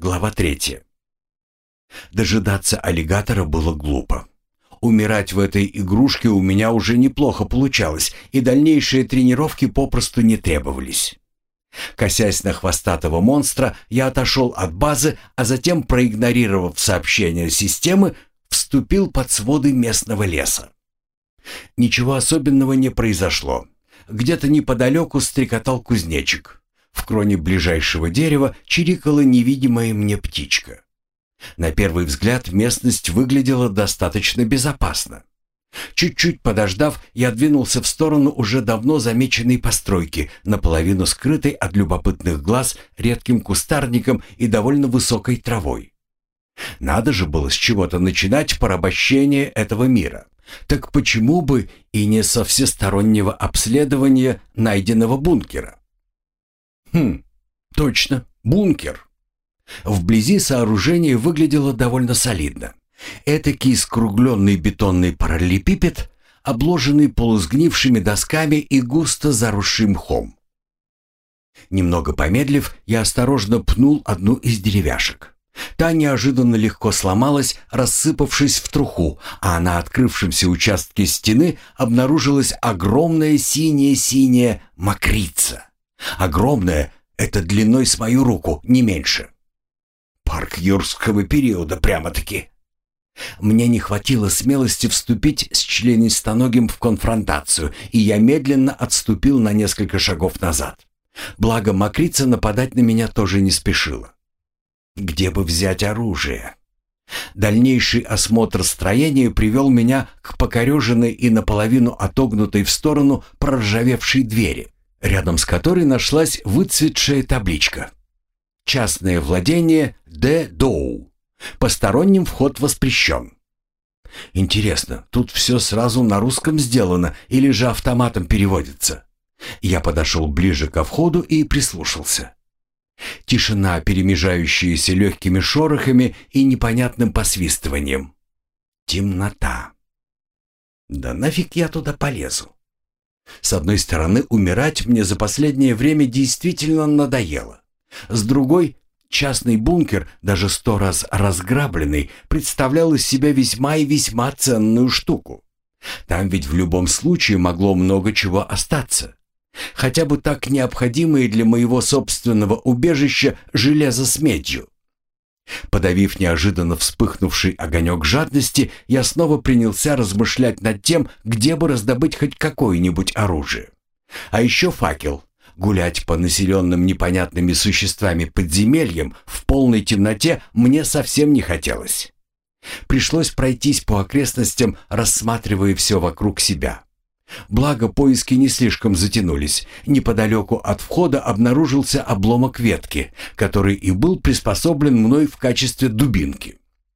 Глава 3. Дожидаться аллигатора было глупо. Умирать в этой игрушке у меня уже неплохо получалось, и дальнейшие тренировки попросту не требовались. Косясь на хвостатого монстра, я отошел от базы, а затем, проигнорировав сообщение системы, вступил под своды местного леса. Ничего особенного не произошло. Где-то неподалеку стрекотал кузнечик. В кроне ближайшего дерева чирикала невидимая мне птичка. На первый взгляд местность выглядела достаточно безопасно. Чуть-чуть подождав, я двинулся в сторону уже давно замеченной постройки, наполовину скрытой от любопытных глаз редким кустарником и довольно высокой травой. Надо же было с чего-то начинать порабощение этого мира. Так почему бы и не со всестороннего обследования найденного бункера? Точно, бункер. Вблизи сооружение выглядело довольно солидно. Этакий скругленный бетонный параллелепипед, обложенный полусгнившими досками и густо заросшим мхом. Немного помедлив, я осторожно пнул одну из деревяшек. Та неожиданно легко сломалась, рассыпавшись в труху, а на открывшемся участке стены обнаружилась огромная синяя мокрица. Огромная — это длиной с мою руку, не меньше. Парк юрского периода прямо-таки. Мне не хватило смелости вступить с членистоногим в конфронтацию, и я медленно отступил на несколько шагов назад. Благо, мокрица нападать на меня тоже не спешила. Где бы взять оружие? Дальнейший осмотр строения привел меня к покореженной и наполовину отогнутой в сторону проржавевшей двери, рядом с которой нашлась выцветшая табличка. «Частное владение Д. Доу. Посторонним вход воспрещен». Интересно, тут все сразу на русском сделано или же автоматом переводится? Я подошел ближе ко входу и прислушался. Тишина, перемежающаяся легкими шорохами и непонятным посвистыванием. Темнота. Да нафиг я туда полезу? С одной стороны, умирать мне за последнее время действительно надоело. С другой, частный бункер, даже 100 раз разграбленный, представлял из себя весьма и весьма ценную штуку. Там ведь в любом случае могло много чего остаться. Хотя бы так необходимые для моего собственного убежища железо с медью. Подавив неожиданно вспыхнувший огонек жадности, я снова принялся размышлять над тем, где бы раздобыть хоть какое-нибудь оружие. А еще факел. Гулять по населенным непонятными существами подземельям в полной темноте мне совсем не хотелось. Пришлось пройтись по окрестностям, рассматривая все вокруг себя. Благо, поиски не слишком затянулись. Неподалеку от входа обнаружился обломок ветки, который и был приспособлен мной в качестве дубинки.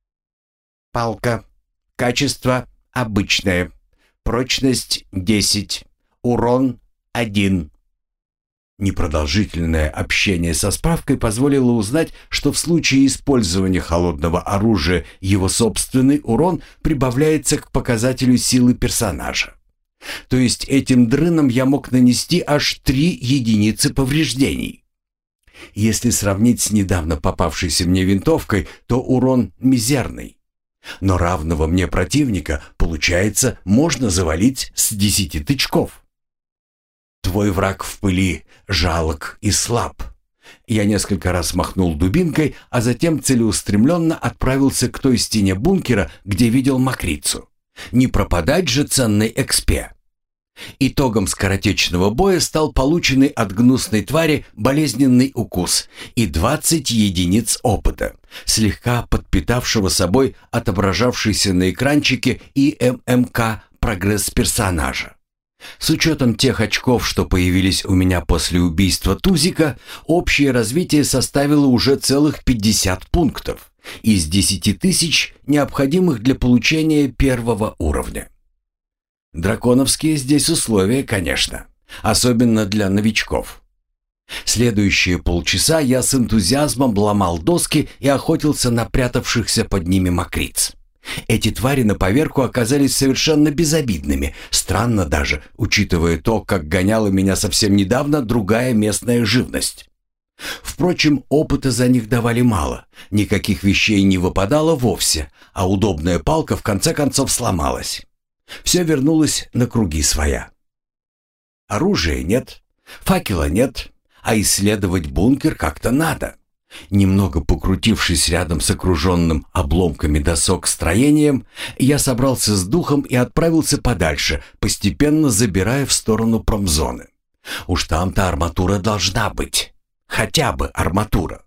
Палка. Качество обычное. Прочность 10. Урон 1. Непродолжительное общение со справкой позволило узнать, что в случае использования холодного оружия его собственный урон прибавляется к показателю силы персонажа. То есть этим дрыном я мог нанести аж 3 единицы повреждений. Если сравнить с недавно попавшейся мне винтовкой, то урон мизерный. Но равного мне противника, получается, можно завалить с 10 тычков. Твой враг в пыли, жалок и слаб. Я несколько раз махнул дубинкой, а затем целеустремленно отправился к той стене бункера, где видел мокрицу. Не пропадать же ценной экспе. Итогом скоротечного боя стал полученный от гнусной твари болезненный укус и 20 единиц опыта, слегка подпитавшего собой отображавшийся на экранчике ИММК прогресс персонажа. С учетом тех очков, что появились у меня после убийства Тузика, общее развитие составило уже целых 50 пунктов из 10 тысяч, необходимых для получения 1-го уровня. Драконовские здесь условия, конечно, особенно для новичков. Следующие полчаса я с энтузиазмом ломал доски и охотился на прятавшихся под ними мокриц. Эти твари на поверку оказались совершенно безобидными, странно даже, учитывая то, как гоняла меня совсем недавно другая местная живность. Впрочем, опыта за них давали мало, никаких вещей не выпадало вовсе, а удобная палка в конце концов сломалась. Все вернулось на круги своя. Оружия нет, факела нет, а исследовать бункер как-то надо. Немного покрутившись рядом с окруженным обломками досок строением, я собрался с духом и отправился подальше, постепенно забирая в сторону промзоны. Уж там-то арматура должна быть. Хотя бы арматура.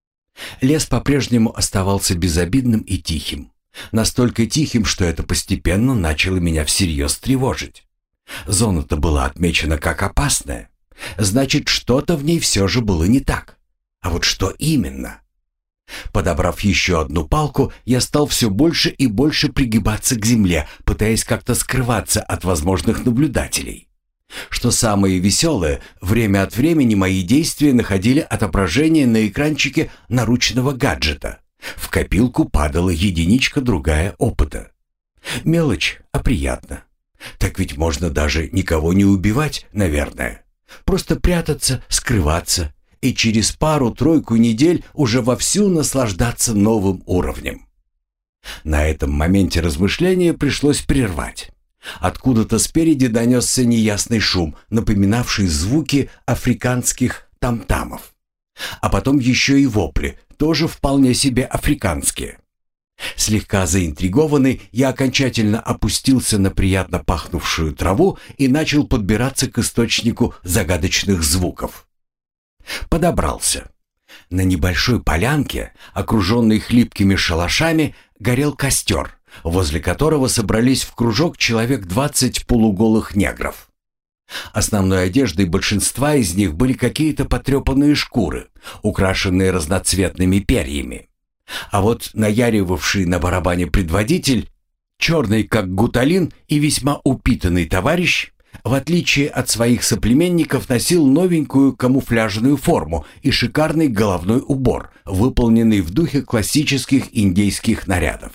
Лес по-прежнему оставался безобидным и тихим. Настолько тихим, что это постепенно начало меня всерьез тревожить. Зона-то была отмечена как опасная. Значит, что-то в ней все же было не так. А вот что именно? Подобрав еще одну палку, я стал все больше и больше пригибаться к земле, пытаясь как-то скрываться от возможных наблюдателей. Что самое веселое, время от времени мои действия находили отображение на экранчике наручного гаджета. В копилку падала единичка другая опыта. Мелочь, а приятно. Так ведь можно даже никого не убивать, наверное. Просто прятаться, скрываться и через пару-тройку недель уже вовсю наслаждаться новым уровнем. На этом моменте размышления пришлось прервать. Откуда-то спереди донесся неясный шум, напоминавший звуки африканских там-тамов. А потом еще и вопли, тоже вполне себе африканские. Слегка заинтригованный, я окончательно опустился на приятно пахнувшую траву и начал подбираться к источнику загадочных звуков. Подобрался. На небольшой полянке, окруженной хлипкими шалашами, горел костер, возле которого собрались в кружок человек 20 полуголых негров. Основной одеждой большинства из них были какие-то потрепанные шкуры, украшенные разноцветными перьями. А вот наяривавший на барабане предводитель, черный как гуталин и весьма упитанный товарищ, в отличие от своих соплеменников, носил новенькую камуфляжную форму и шикарный головной убор, выполненный в духе классических индейских нарядов.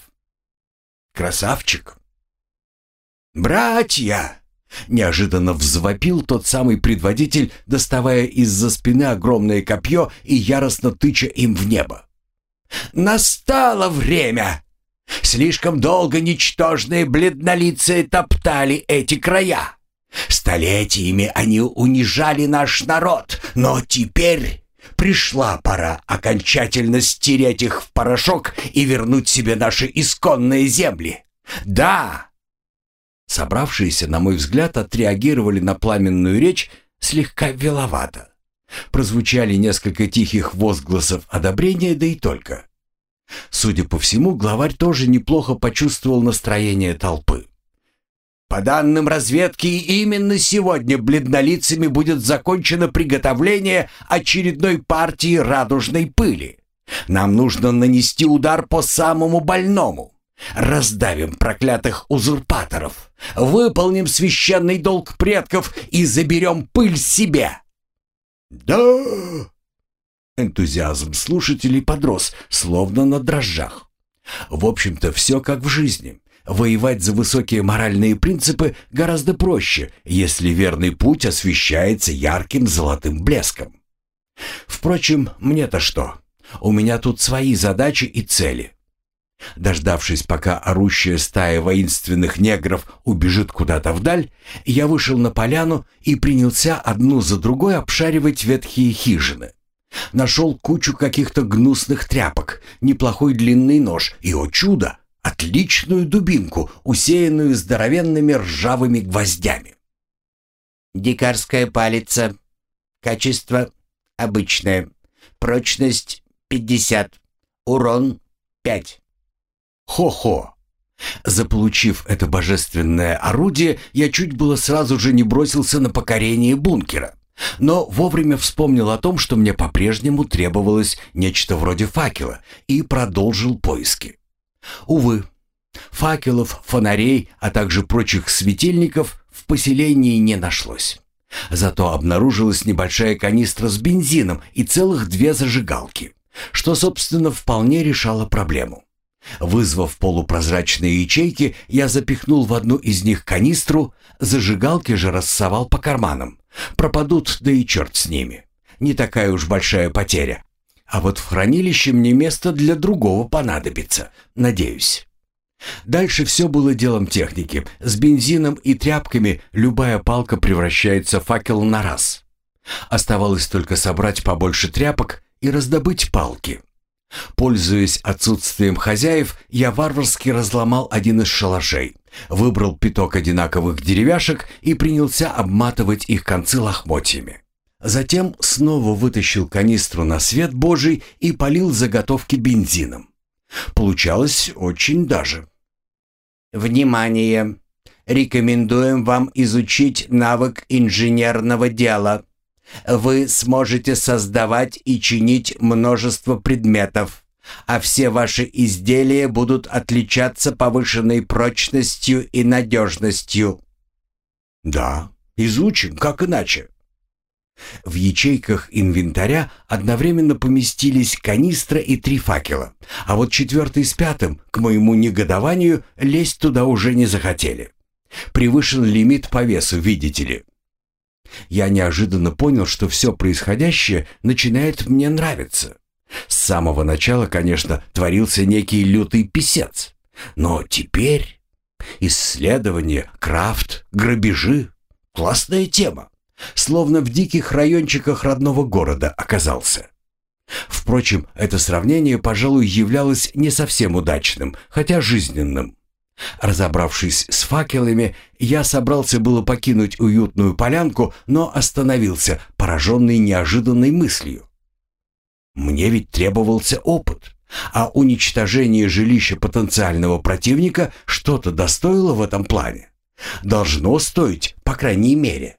Красавчик! «Братья!» — неожиданно взвопил тот самый предводитель, доставая из-за спины огромное копье и яростно тыча им в небо. «Настало время! Слишком долго ничтожные бледнолицые топтали эти края. Столетиями они унижали наш народ, но теперь пришла пора окончательно стереть их в порошок и вернуть себе наши исконные земли. Да!» Собравшиеся, на мой взгляд, отреагировали на пламенную речь слегка виловато. Прозвучали несколько тихих возгласов одобрения, да и только. Судя по всему, главарь тоже неплохо почувствовал настроение толпы. «По данным разведки, именно сегодня бледнолицами будет закончено приготовление очередной партии радужной пыли. Нам нужно нанести удар по самому больному. Раздавим проклятых узурпаторов, выполним священный долг предков и заберем пыль себе». «Да!» Энтузиазм слушателей подрос, словно на дрожжах. В общем-то, все как в жизни. Воевать за высокие моральные принципы гораздо проще, если верный путь освещается ярким золотым блеском. Впрочем, мне-то что? У меня тут свои задачи и цели. Дождавшись, пока орущая стая воинственных негров убежит куда-то вдаль, я вышел на поляну и принялся одну за другой обшаривать ветхие хижины. Нашел кучу каких-то гнусных тряпок, неплохой длинный нож и, о чудо, отличную дубинку, усеянную здоровенными ржавыми гвоздями. «Дикарская палица. Качество обычное. Прочность 50. Урон 5. Хо-хо! Заполучив это божественное орудие, я чуть было сразу же не бросился на покорение бункера, но вовремя вспомнил о том, что мне по-прежнему требовалось нечто вроде факела, и продолжил поиски. Увы, факелов, фонарей, а также прочих светильников в поселении не нашлось. Зато обнаружилась небольшая канистра с бензином и целых 2 зажигалки, что, собственно, вполне решало проблему. Вызвав полупрозрачные ячейки, я запихнул в одну из них канистру, зажигалки же рассовал по карманам. Пропадут, да и черт с ними. не такая уж большая потеря. А вот в хранилище мне место для другого понадобится, надеюсь. Дальше все было делом техники. С бензином и тряпками любая палка превращается в факел на раз. Оставалось только собрать побольше тряпок и раздобыть палки. Пользуясь отсутствием хозяев, я варварски разломал один из шалашей, выбрал пяток одинаковых деревяшек и принялся обматывать их концы лохмотьями. Затем снова вытащил канистру на свет Божий и полил заготовки бензином. Получалось очень даже. Внимание! Рекомендуем вам изучить навык инженерного дела. Вы сможете создавать и чинить множество предметов, а все ваши изделия будут отличаться повышенной прочностью и надежностью. Да, изучим, как иначе. В ячейках инвентаря одновременно поместились канистра и 3 факела, а вот 4-й с 5-м, к моему негодованию, лезть туда уже не захотели. Превышен лимит по весу, видите ли. Я неожиданно понял, что все происходящее начинает мне нравиться. С самого начала, конечно, творился некий лютый писец. Но теперь исследования, крафт, грабежи — классная тема. Словно в диких райончиках родного города оказался. Впрочем, это сравнение, пожалуй, являлось не совсем удачным, хотя жизненным. Разобравшись с факелами, я собрался было покинуть уютную полянку, но остановился, пораженный неожиданной мыслью. Мне ведь требовался опыт, а уничтожение жилища потенциального противника что-то достоило в этом плане. Должно стоить, по крайней мере.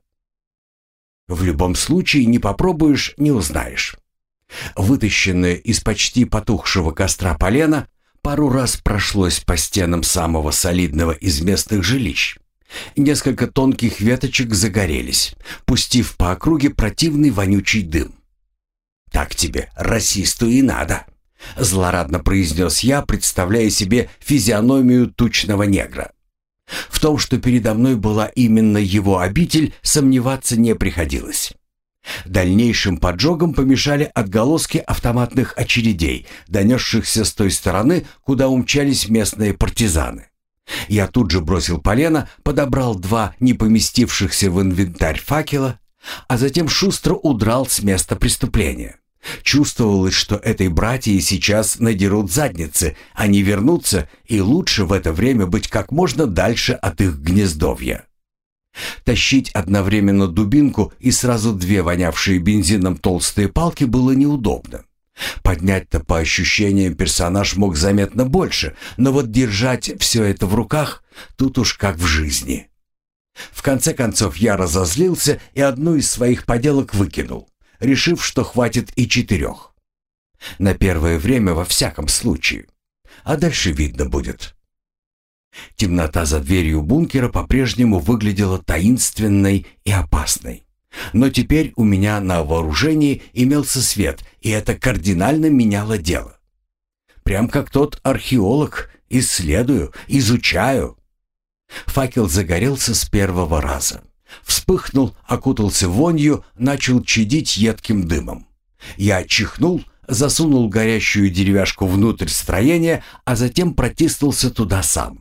В любом случае, не попробуешь — не узнаешь. Вытащенное из почти потухшего костра полено пару раз прошлось по стенам самого солидного из местных жилищ. Несколько тонких веточек загорелись, пустив по округе противный вонючий дым. «Так тебе, расисту, и надо», — злорадно произнес я, представляя себе физиономию тучного негра. В том, что передо мной была именно его обитель, сомневаться не приходилось. Дальнейшим поджогам помешали отголоски автоматных очередей, донесшихся с той стороны, куда умчались местные партизаны. Я тут же бросил полено, подобрал 2 не поместившихся в инвентарь факела, а затем шустро удрал с места преступления. Чувствовалось, что этой братьи сейчас надерут задницы, они вернутся, и лучше в это время быть как можно дальше от их гнездовья. Тащить одновременно дубинку и сразу 2 вонявшие бензином толстые палки было неудобно. Поднять-то по ощущениям персонаж мог заметно больше, но вот держать все это в руках тут уж как в жизни. В конце концов я разозлился и одну из своих поделок выкинул, решив, что хватит и 4. На первое время во всяком случае. А дальше видно будет. Темнота за дверью бункера по-прежнему выглядела таинственной и опасной. Но теперь у меня на вооружении имелся свет, и это кардинально меняло дело. Прям как тот археолог: исследую, изучаю. Факел загорелся с первого раза. Вспыхнул, окутался вонью, начал чадить едким дымом. Я чихнул, засунул горящую деревяшку внутрь строения, а затем протиснулся туда сам.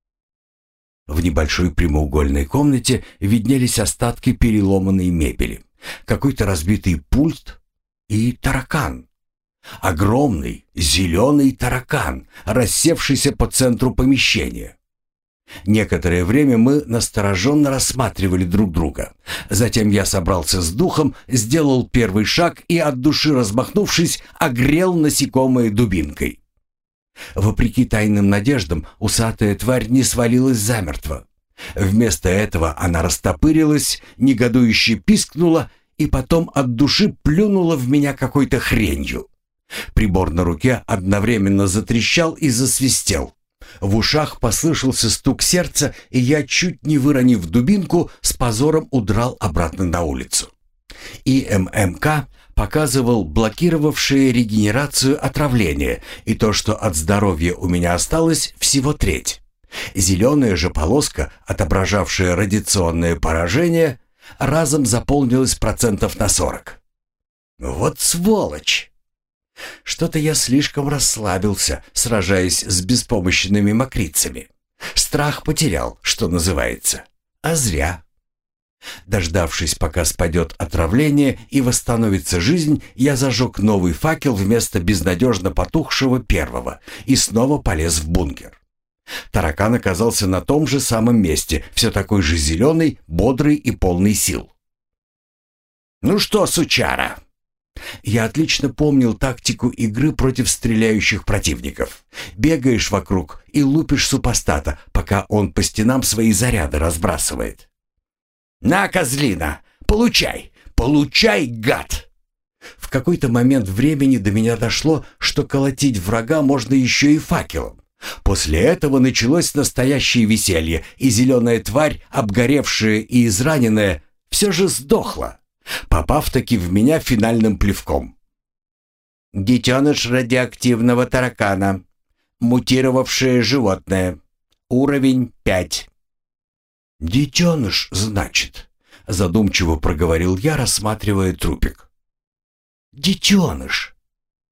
В небольшой прямоугольной комнате виднелись остатки переломанной мебели, какой-то разбитый пульт и таракан. Огромный зеленый таракан, рассевшийся по центру помещения. Некоторое время мы настороженно рассматривали друг друга. Затем я собрался с духом, сделал первый шаг и, от души размахнувшись, огрел насекомое дубинкой. Вопреки тайным надеждам, усатая тварь не свалилась замертво. Вместо этого она растопырилась, негодующе пискнула и потом от души плюнула в меня какой-то хренью. Прибор на руке одновременно затрещал и засвистел. В ушах послышался стук сердца, и я, чуть не выронив дубинку, с позором удрал обратно на улицу. И ММК показывал блокировавшее регенерацию отравление и то, что от здоровья у меня осталось всего 1/3. Зеленая же полоска, отображавшая радиационное поражение, разом заполнилась процентов на 40. Вот сволочь! Что-то я слишком расслабился, сражаясь с беспомощными мокрицами. Страх потерял, что называется. А зря. Дождавшись, пока спадет отравление и восстановится жизнь, я зажег новый факел вместо безнадежно потухшего первого и снова полез в бункер. Таракан оказался на том же самом месте, все такой же зеленый, бодрый и полный сил. «Ну что, сучара?» Я отлично помнил тактику игры против стреляющих противников. Бегаешь вокруг и лупишь супостата, пока он по стенам свои заряды разбрасывает. «На, козлина! Получай! Получай, гад!» В какой-то момент времени до меня дошло, что колотить врага можно еще и факелом. После этого началось настоящее веселье, и зеленая тварь, обгоревшая и израненная, все же сдохла, попав-таки в меня финальным плевком. Детеныш радиоактивного таракана. Мутировавшее животное. Уровень 5. «Детеныш, значит», — задумчиво проговорил я, рассматривая трупик. «Детеныш».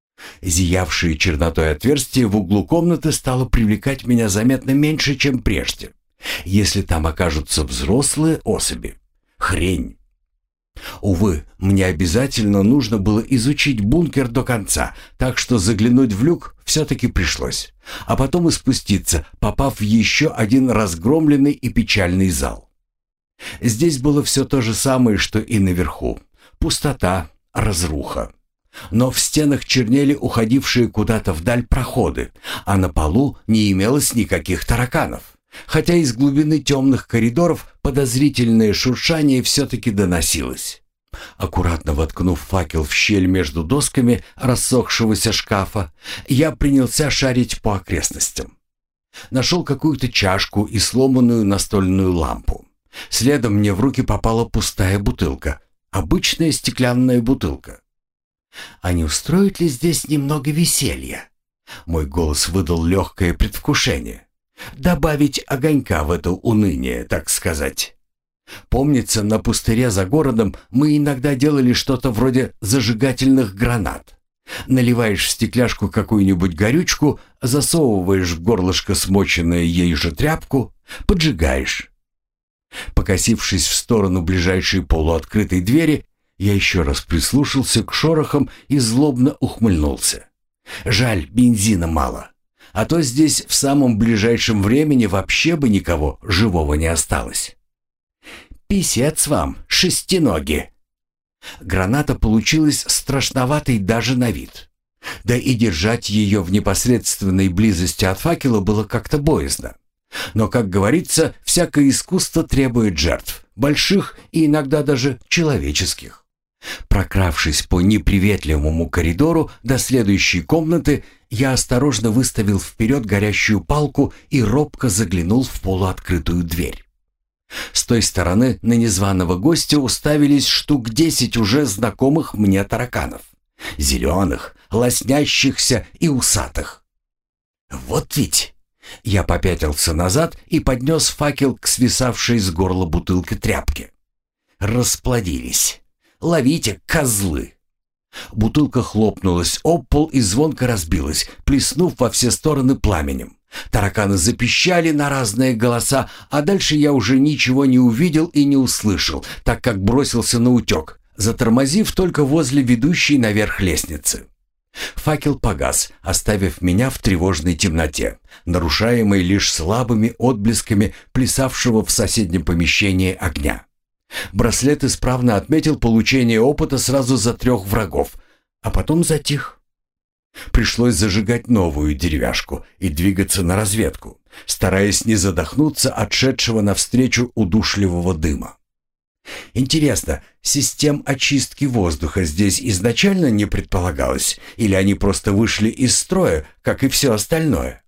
Зиявшее чернотой отверстие в углу комнаты стало привлекать меня заметно меньше, чем прежде. Если там окажутся взрослые особи. Хрень. Увы, мне обязательно нужно было изучить бункер до конца, так что заглянуть в люк все-таки пришлось, а потом и спуститься, попав в еще один разгромленный и печальный зал. Здесь было все то же самое, что и наверху. Пустота, разруха. Но в стенах чернели уходившие куда-то вдаль проходы, а на полу не имелось никаких тараканов. Хотя из глубины темных коридоров подозрительное шуршание все-таки доносилось. Аккуратно воткнув факел в щель между досками рассохшегося шкафа, я принялся шарить по окрестностям. Нашел какую-то чашку и сломанную настольную лампу. Следом мне в руки попала пустая бутылка. Обычная стеклянная бутылка. «А не устроит ли здесь немного веселья?» Мой голос выдал легкое предвкушение. Добавить огонька в это уныние, так сказать. Помнится, на пустыре за городом мы иногда делали что-то вроде зажигательных гранат. Наливаешь в стекляшку какую-нибудь горючку, засовываешь в горлышко смоченную ей же тряпку, поджигаешь. Покосившись в сторону ближайшей полуоткрытой двери, я еще раз прислушался к шорохам и злобно ухмыльнулся. Жаль, бензина мало. А то здесь в самом ближайшем времени вообще бы никого живого не осталось. Писец вам, шестиноги. Граната получилась страшноватой даже на вид. Да и держать ее в непосредственной близости от факела было как-то боязно. Но, как говорится, всякое искусство требует жертв, больших и иногда даже человеческих. Прокравшись по неприветливому коридору до следующей комнаты, я осторожно выставил вперед горящую палку и робко заглянул в полуоткрытую дверь. С той стороны на незваного гостя уставились штук 10 уже знакомых мне тараканов. Зеленых, лоснящихся и усатых. Вот ведь! Я попятился назад и поднес факел к свисавшей с горла бутылки тряпке. Расплодились. Ловите, козлы! Бутылка хлопнулась об пол и звонко разбилась, плеснув во все стороны пламенем. Тараканы запищали на разные голоса, а дальше я уже ничего не увидел и не услышал, так как бросился на утек, затормозив только возле ведущей наверх лестницы. Факел погас, оставив меня в тревожной темноте, нарушаемой лишь слабыми отблесками плясавшего в соседнем помещении огня. Браслет исправно отметил получение опыта сразу за 3 врагов, а потом затих. Пришлось зажигать новую деревяшку и двигаться на разведку, стараясь не задохнуться от шедшего навстречу удушливого дыма. Интересно, систем очистки воздуха здесь изначально не предполагалось, или они просто вышли из строя, как и все остальное?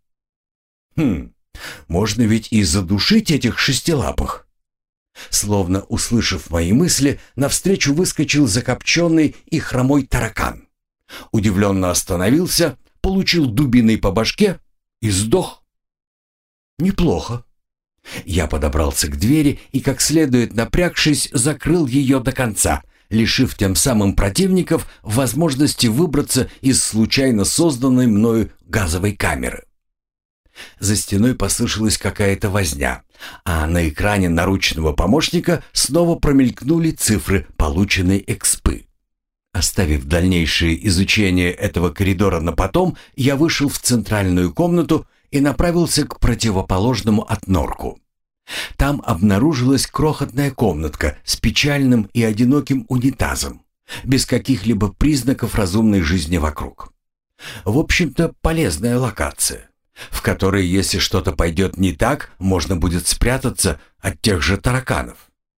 Можно ведь и задушить этих шестилапых. Словно услышав мои мысли, навстречу выскочил закопченный и хромой таракан. Удивленно остановился, получил дубиной по башке и сдох. Неплохо. Я подобрался к двери и, как следует напрягшись, закрыл ее до конца, лишив тем самым противников возможности выбраться из случайно созданной мною газовой камеры. За стеной послышалась какая-то возня, а на экране наручного помощника снова промелькнули цифры полученной экспы. Оставив дальнейшее изучение этого коридора на потом, я вышел в центральную комнату и направился к противоположному отнорку. Там обнаружилась крохотная комнатка с печальным и одиноким унитазом, без каких-либо признаков разумной жизни вокруг. В общем-то, полезная локация, в которой, если что-то пойдет не так, можно будет спрятаться от тех же тараканов.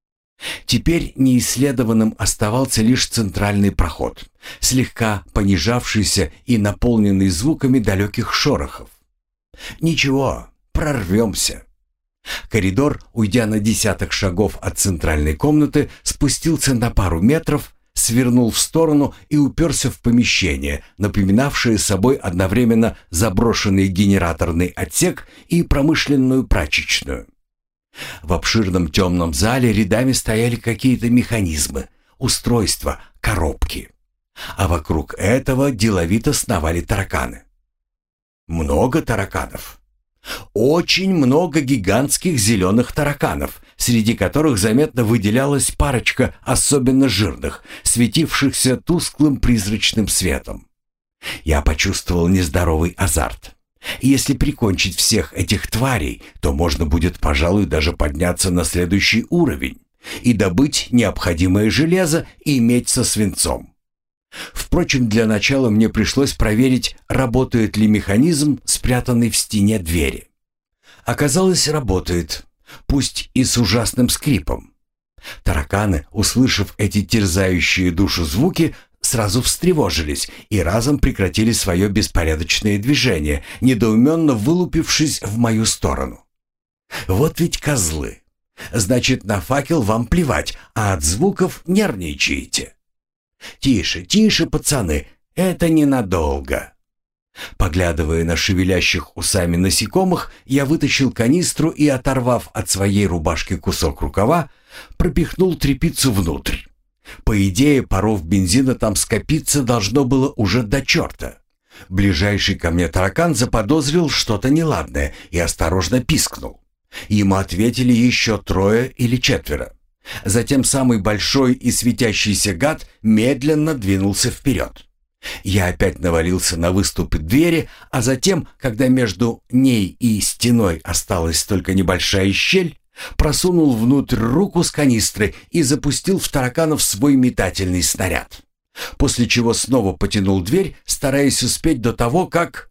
Теперь неисследованным оставался лишь центральный проход, слегка понижавшийся и наполненный звуками далеких шорохов. Ничего, прорвемся. Коридор, уйдя на десяток шагов от центральной комнаты, спустился на пару метров, свернул в сторону и уперся в помещение, напоминавшее собой одновременно заброшенный генераторный отсек и промышленную прачечную. В обширном темном зале рядами стояли какие-то механизмы, устройства, коробки. А вокруг этого деловито сновали тараканы. Много тараканов. Очень много гигантских зеленых тараканов, среди которых заметно выделялась парочка особенно жирных, светившихся тусклым призрачным светом. Я почувствовал нездоровый азарт. Если прикончить всех этих тварей, то можно будет, пожалуй, даже подняться на следующий уровень и добыть необходимое железо и медь со свинцом. Впрочем, для начала мне пришлось проверить, работает ли механизм, спрятанный в стене двери. Оказалось, работает, пусть и с ужасным скрипом. Тараканы, услышав эти терзающие душу звуки, сразу встревожились и разом прекратили свое беспорядочное движение, недоуменно вылупившись в мою сторону. Вот ведь козлы. Значит, на факел вам плевать, а от звуков нервничаете. «Тише, тише, пацаны, это ненадолго». Поглядывая на шевелящих усами насекомых, я вытащил канистру и, оторвав от своей рубашки кусок рукава, пропихнул тряпицу внутрь. По идее, паров бензина там скопиться должно было уже до черта. Ближайший ко мне таракан заподозрил что-то неладное и осторожно пискнул. Ему ответили еще 3 или 4. Затем самый большой и светящийся гад медленно двинулся вперед. Я опять навалился на выступы двери, а затем, когда между ней и стеной осталась только небольшая щель, просунул внутрь руку с канистры и запустил в тараканов свой метательный снаряд. После чего снова потянул дверь, стараясь успеть до того, как...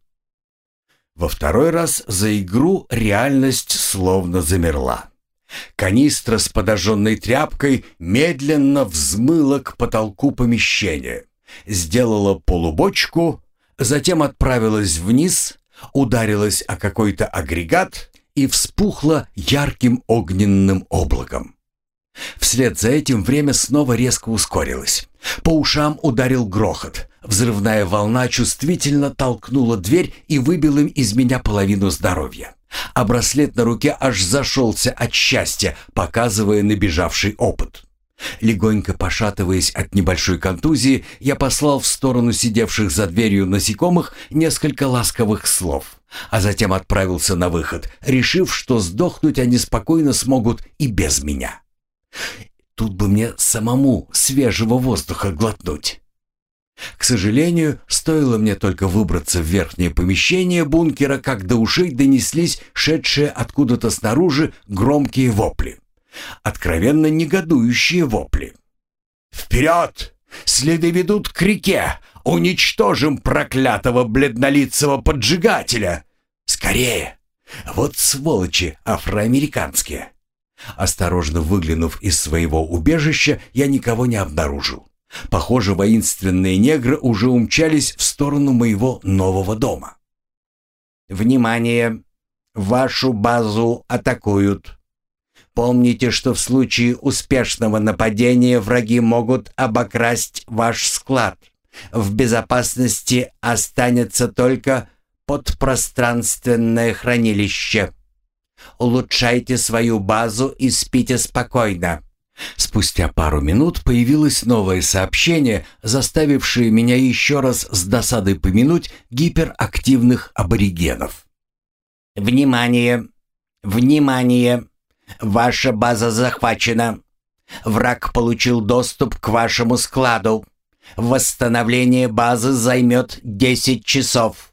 Во второй раз за игру реальность словно замерла. Канистра с подожженной тряпкой медленно взмыла к потолку помещения, сделала полубочку, затем отправилась вниз, ударилась о какой-то агрегат и вспухла ярким огненным облаком. Вслед за этим время снова резко ускорилось. По ушам ударил грохот. Взрывная волна чувствительно толкнула дверь и выбила из меня половину здоровья. А браслет на руке аж зашелся от счастья, показывая набежавший опыт. Легонько пошатываясь от небольшой контузии, я послал в сторону сидевших за дверью насекомых несколько ласковых слов, а затем отправился на выход, решив, что сдохнуть они спокойно смогут и без меня. Тут бы мне самому свежего воздуха глотнуть. К сожалению, стоило мне только выбраться в верхнее помещение бункера, как до ушей донеслись шедшие откуда-то снаружи громкие вопли. Откровенно негодующие вопли. «Вперед! Следы ведут к реке! Уничтожим проклятого бледнолицего поджигателя! Скорее! Вот сволочи афроамериканские!» Осторожно выглянув из своего убежища, я никого не обнаружил. Похоже, воинственные негры уже умчались в сторону моего нового дома. «Внимание! Вашу базу атакуют. Помните, что в случае успешного нападения враги могут обокрасть ваш склад. В безопасности останется только подпространственное хранилище. Улучшайте свою базу и спите спокойно. Спустя пару минут появилось новое сообщение, заставившее меня еще раз с досадой помянуть гиперактивных аборигенов. «Внимание! Внимание! Ваша база захвачена. Враг получил доступ к вашему складу. Восстановление базы займет 10 часов».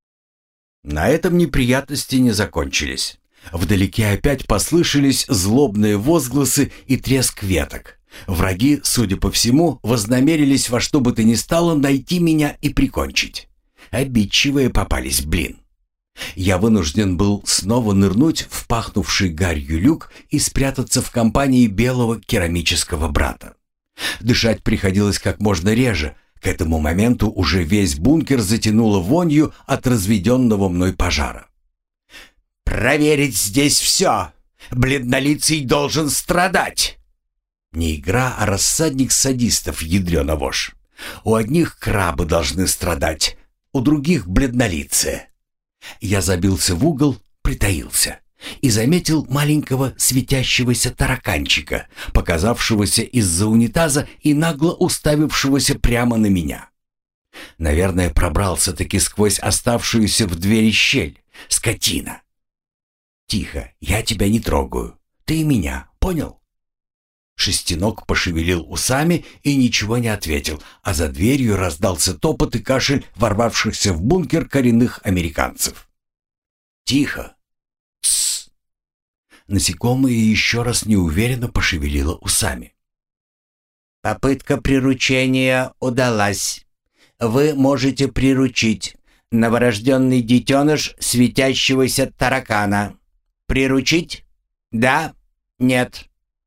На этом неприятности не закончились. Вдалеке опять послышались злобные возгласы и треск веток. Враги, судя по всему, вознамерились во что бы то ни стало найти меня и прикончить. Обидчивые попались, блин. Я вынужден был снова нырнуть в пахнувший гарью люк и спрятаться в компании белого керамического брата. Дышать приходилось как можно реже. К этому моменту уже весь бункер затянуло вонью от разведенного мной пожара. «Проверить здесь все! Бледнолицый должен страдать!» Не игра, а рассадник садистов, ядрёна вошь. У одних крабы должны страдать, у других бледнолицые. Я забился в угол, притаился и заметил маленького светящегося тараканчика, показавшегося из-за унитаза и нагло уставившегося прямо на меня. Наверное, пробрался-таки сквозь оставшуюся в двери щель. Скотина. «Тихо, я тебя не трогаю. Ты и меня, понял?» Шестиног пошевелил усами и ничего не ответил, а за дверью раздался топот и кашель ворвавшихся в бункер коренных американцев. «Тихо! Тссс!» Насекомое еще раз неуверенно пошевелило усами. «Попытка приручения удалась. Вы можете приручить новорожденный детеныш светящегося таракана. Приручить? Да? Нет?»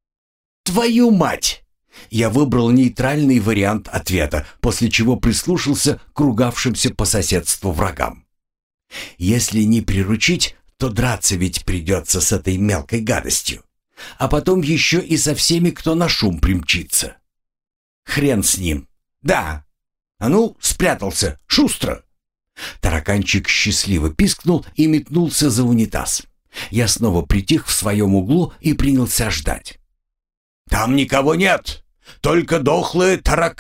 «Твою мать!» Я выбрал нейтральный вариант ответа, после чего прислушался к ругавшимся по соседству врагам. Если не приручить, то драться ведь придется с этой мелкой гадостью. А потом еще и со всеми, кто на шум примчится. Хрен с ним. Да. А ну, спрятался. Шустро. Тараканчик счастливо пискнул и метнулся за унитаз. Я снова притих в своем углу и принялся ждать. «Там никого нет, только дохлые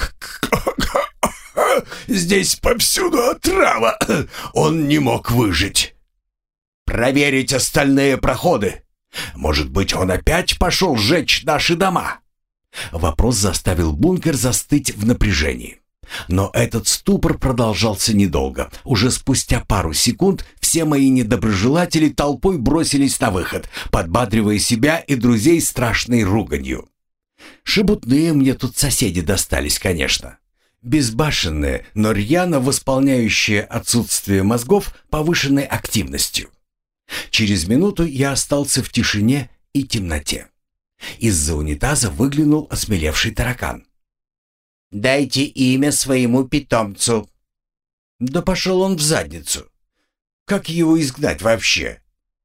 Здесь повсюду отрава. Он не мог выжить. Проверить остальные проходы. Может быть, он опять пошел сжечь наши дома?» Вопрос заставил бункер застыть в напряжении. Но этот ступор продолжался недолго. Уже спустя пару секунд все мои недоброжелатели толпой бросились на выход, подбадривая себя и друзей страшной руганью. Шебутные мне тут соседи достались, конечно. Безбашенные, но рьяно восполняющие отсутствие мозгов повышенной активностью. Через минуту я остался в тишине и темноте. Из-за унитаза выглянул осмелевший таракан. «Дайте имя своему питомцу». Да пошел он в задницу. Как его изгнать вообще?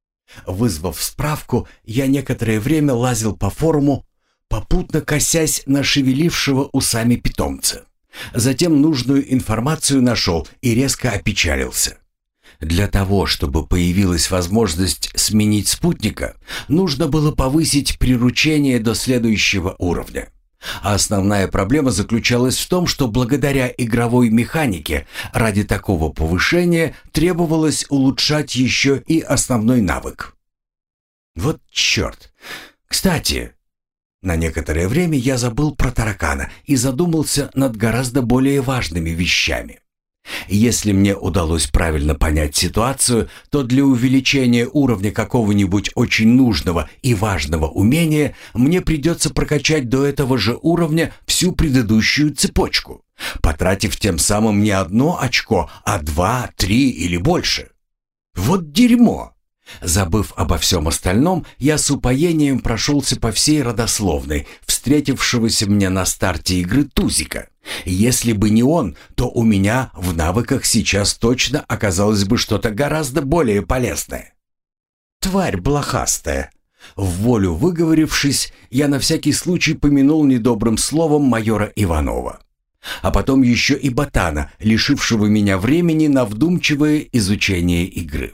Вызвав справку, я некоторое время лазил по форуму, попутно косясь на шевелившего усами питомца. Затем нужную информацию нашел и резко опечалился. Для того, чтобы появилась возможность сменить спутника, нужно было повысить приручение до следующего уровня. А основная проблема заключалась в том, что благодаря игровой механике ради такого повышения требовалось улучшать еще и основной навык. Вот черт! Кстати, на некоторое время я забыл про таракана и задумался над гораздо более важными вещами. Если мне удалось правильно понять ситуацию, то для увеличения уровня какого-нибудь очень нужного и важного умения мне придется прокачать до этого же уровня всю предыдущую цепочку, потратив тем самым не одно очко, а 2, 3 или больше. Вот дерьмо! Забыв обо всем остальном, я с упоением прошелся по всей родословной встретившегося мне на старте игры Тузика. Если бы не он, то у меня в навыках сейчас точно оказалось бы что-то гораздо более полезное. Тварь блохастая. В волю выговорившись, я на всякий случай помянул недобрым словом майора Иванова. А потом еще и ботана, лишившего меня времени на вдумчивое изучение игры.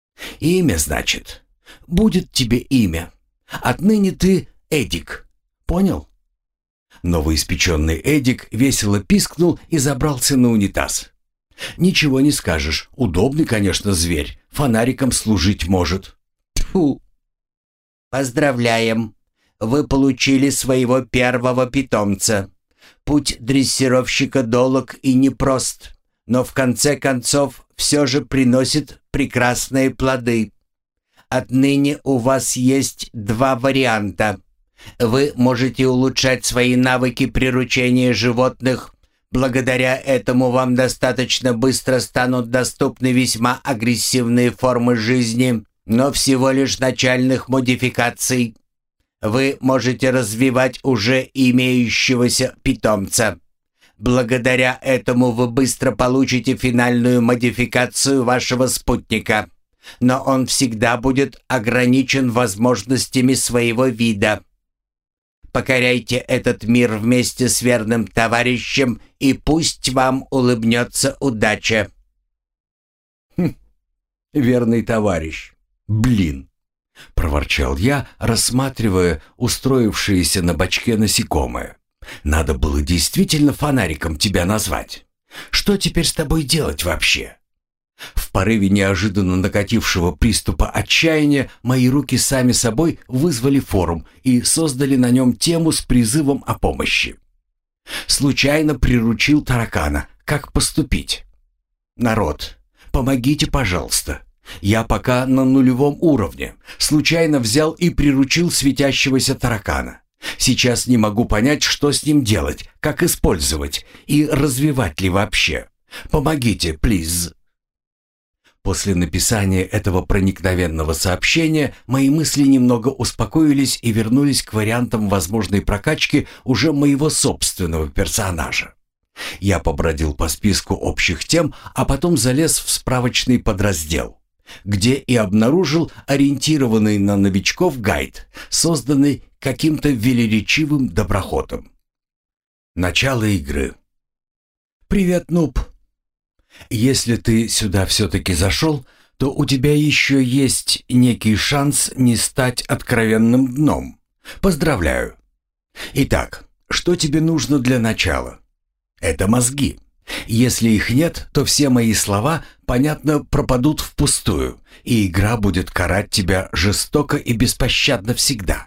«Имя, значит? Будет тебе имя. Отныне ты Эдик. Понял?» Новоиспеченный Эдик весело пискнул и забрался на унитаз. «Ничего не скажешь. Удобный, конечно, зверь. Фонариком служить может». Тьфу. Поздравляем! Вы получили своего первого питомца. Путь дрессировщика долог и непрост, но в конце концов все же приносит прекрасные плоды. Отныне у вас есть два варианта. Вы можете улучшать свои навыки приручения животных. Благодаря этому вам достаточно быстро станут доступны весьма агрессивные формы жизни, но всего лишь начальных модификаций. Вы можете развивать уже имеющегося питомца. Благодаря этому вы быстро получите финальную модификацию вашего спутника, но он всегда будет ограничен возможностями своего вида. Покоряйте этот мир вместе с верным товарищем, и пусть вам улыбнется удача. Верный товарищ. Блин. — проворчал я, рассматривая устроившееся на бочке насекомое. «Надо было действительно фонариком тебя назвать. Что теперь с тобой делать вообще?» В порыве неожиданно накатившего приступа отчаяния мои руки сами собой вызвали форум и создали на нем тему с призывом о помощи. «Случайно приручил таракана. Как поступить?» «Народ, помогите, пожалуйста. Я пока на нулевом уровне. Случайно взял и приручил светящегося таракана. Сейчас не могу понять, что с ним делать, как использовать и развивать ли вообще. Помогите, плиз». После написания этого проникновенного сообщения мои мысли немного успокоились и вернулись к вариантам возможной прокачки уже моего собственного персонажа. Я побродил по списку общих тем, а потом залез в справочный подраздел, где и обнаружил ориентированный на новичков гайд, созданный каким-то велеречивым доброхотом. Начало игры. «Привет, нуб. Если ты сюда все-таки зашел, то у тебя еще есть некий шанс не стать откровенным дном. Поздравляю. Итак, что тебе нужно для начала? Это мозги. Если их нет, то все мои слова, понятно, пропадут впустую, и игра будет карать тебя жестоко и беспощадно всегда.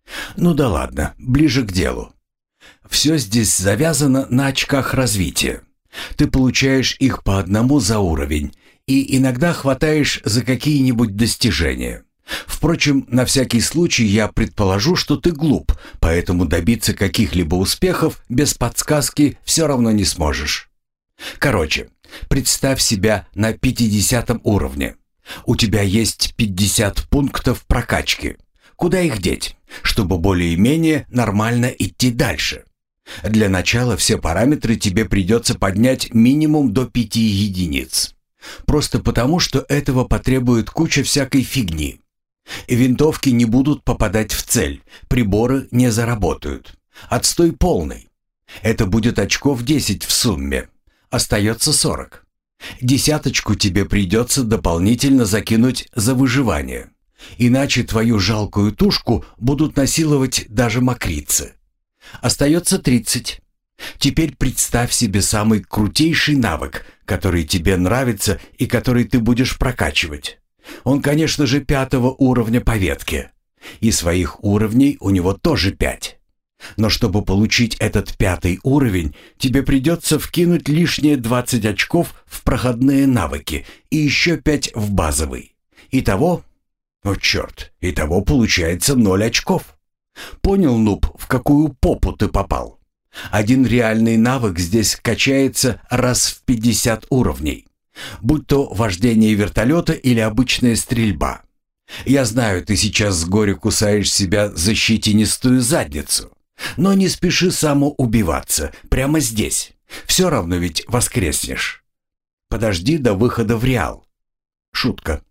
Ну да ладно, ближе к делу. Все здесь завязано на очках развития. Ты получаешь их по одному за уровень и иногда хватаешь за какие-нибудь достижения. Впрочем, на всякий случай я предположу, что ты глуп, поэтому добиться каких-либо успехов без подсказки все равно не сможешь. Короче, представь себя на 50 уровне. У тебя есть 50 пунктов прокачки. Куда их деть, чтобы более-менее нормально идти дальше? Для начала все параметры тебе придется поднять минимум до 5 единиц. Просто потому, что этого потребует куча всякой фигни. Винтовки не будут попадать в цель, приборы не заработают. Отстой полный. Это будет очков 10 в сумме. Остается 40. Десяточку тебе придется дополнительно закинуть за выживание. Иначе твою жалкую тушку будут насиловать даже мокрицы. Остается 30. Теперь представь себе самый крутейший навык, который тебе нравится и который ты будешь прокачивать. Он, конечно же, 5-го уровня по ветке. И своих уровней у него тоже 5. Но чтобы получить этот 5-й уровень, тебе придется вкинуть лишние 20 очков в проходные навыки и еще 5 в базовый. Итого, о черт, итого получается 0 очков. Понял, нуб, в какую попу ты попал? Один реальный навык здесь качается раз в 50 уровней. Будь то вождение вертолета или обычная стрельба. Я знаю, ты сейчас с горя кусаешь себя за щетинистую задницу. Но не спеши самоубиваться прямо здесь. Все равно ведь воскреснешь. Подожди до выхода в реал. Шутка.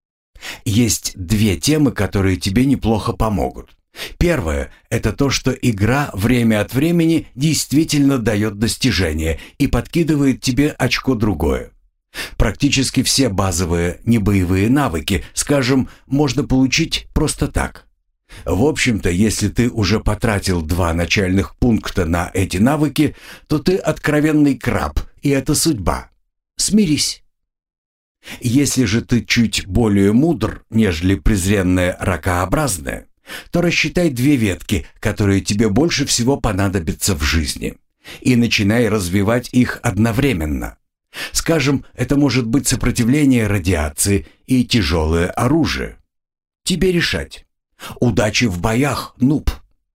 Есть 2 темы, которые тебе неплохо помогут. Первое – это то, что игра время от времени действительно дает достижение и подкидывает тебе очко другое. Практически все базовые небоевые навыки, скажем, можно получить просто так. В общем-то, если ты уже потратил 2 начальных пункта на эти навыки, то ты откровенный краб, и это судьба. Смирись. Если же ты чуть более мудр, нежели презренная ракообразная, то рассчитай 2 ветки, которые тебе больше всего понадобятся в жизни, и начинай развивать их одновременно. Скажем, это может быть сопротивление радиации и тяжелое оружие. Тебе решать. Удачи в боях, нуб.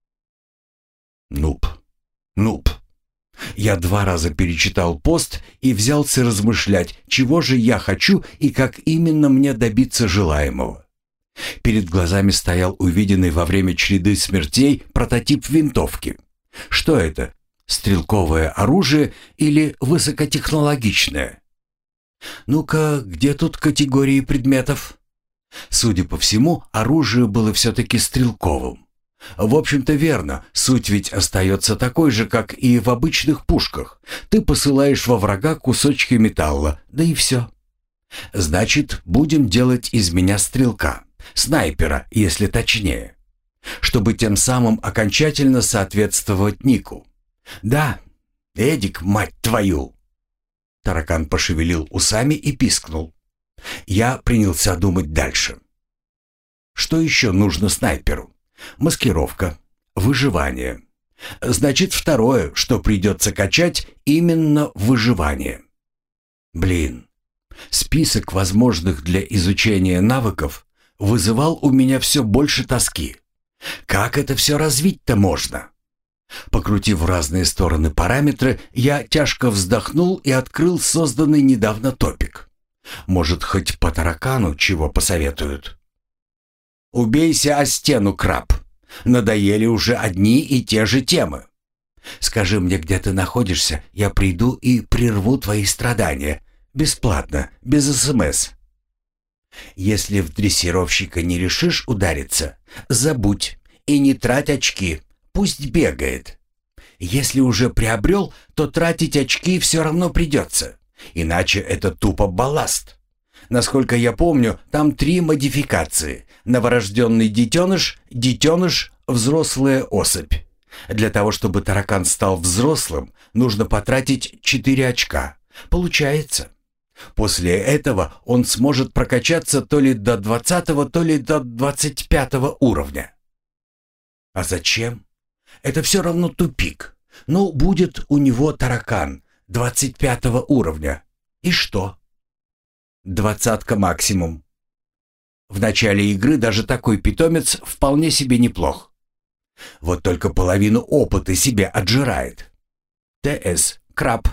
Нуб. Я 2 раза перечитал пост и взялся размышлять, чего же я хочу и как именно мне добиться желаемого. Перед глазами стоял увиденный во время череды смертей прототип винтовки. Что это? Стрелковое оружие или высокотехнологичное? Ну-ка, где тут категории предметов? Судя по всему, оружие было все-таки стрелковым. В общем-то верно, суть ведь остается такой же, как и в обычных пушках. Ты посылаешь во врага кусочки металла, да и все. Значит, будем делать из меня стрелка, снайпера, если точнее, чтобы тем самым окончательно соответствовать нику. Да, Эдик, мать твою! Таракан пошевелил усами и пискнул. Я принялся думать дальше. Что еще нужно снайперу? Маскировка, выживание. Значит, второе, что придется качать, именно выживание. Блин, список возможных для изучения навыков вызывал у меня все больше тоски. Как это все развить-то можно? Покрутив в разные стороны параметры, я тяжко вздохнул и открыл созданный недавно топик. Может, хоть по таракану чего посоветуют? Убейся о стену, краб. Надоели уже одни и те же темы. Скажи мне, где ты находишься, я приду и прерву твои страдания. Бесплатно, без СМС. Если в дрессировщика не решишь удариться, забудь и не трать очки, пусть бегает. Если уже приобрел, то тратить очки все равно придется. Иначе это тупо балласт. Насколько я помню, там 3 модификации. Новорожденный детеныш, взрослая особь. Для того, чтобы таракан стал взрослым, нужно потратить 4 очка. Получается. После этого он сможет прокачаться то ли до 20-го, то ли до 25-го уровня. А зачем? Это все равно тупик. Ну, будет у него таракан 25-го уровня. И что? 20-ка максимум. В начале игры даже такой питомец вполне себе неплох. Вот только половину опыта себе отжирает. ТС, краб.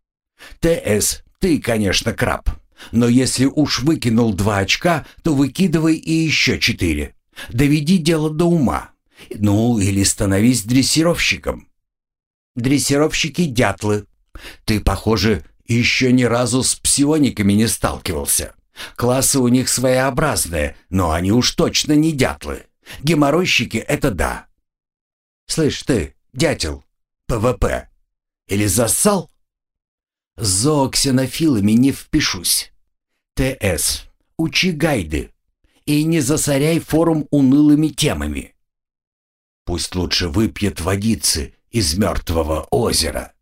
ТС, ты, конечно, краб. Но если уж выкинул 2 очка, то выкидывай и еще 4. Доведи дело до ума. Ну, или становись дрессировщиком. Дрессировщики — дятлы. Ты, похоже, еще ни разу с псиониками не сталкивался. Классы у них своеобразные, но они уж точно не дятлы. Геморройщики — это да. Слышь ты, дятел, ПВП, или зассал? С зооксенофилами не впишусь. ТС, учи гайды и не засоряй форум унылыми темами. Пусть лучше выпьет водицы из мертвого озера.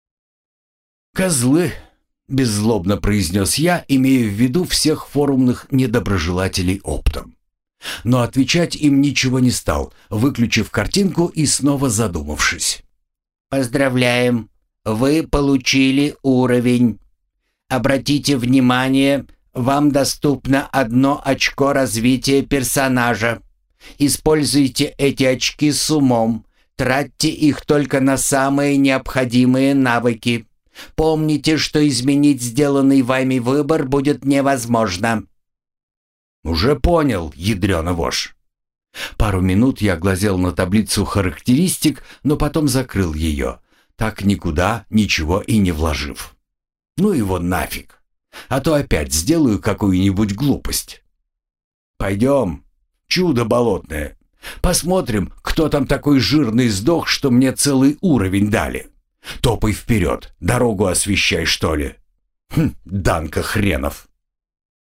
«Козлы», — беззлобно произнес я, имея в виду всех форумных недоброжелателей оптом. Но отвечать им ничего не стал, выключив картинку и снова задумавшись. «Поздравляем, вы получили уровень. Обратите внимание, вам доступно 1 очко развития персонажа. Используйте эти очки с умом, тратьте их только на самые необходимые навыки. Помните, что изменить сделанный вами выбор будет невозможно». «Уже понял, ядрёна вошь». Пару минут я глазел на таблицу характеристик, но потом закрыл ее, так никуда ничего и не вложив. Ну его нафиг, а то опять сделаю какую-нибудь глупость. «Пойдем, чудо болотное, посмотрим, кто там такой жирный сдох, что мне целый уровень дали. Топай вперед, дорогу освещай, что ли. Данка хренов».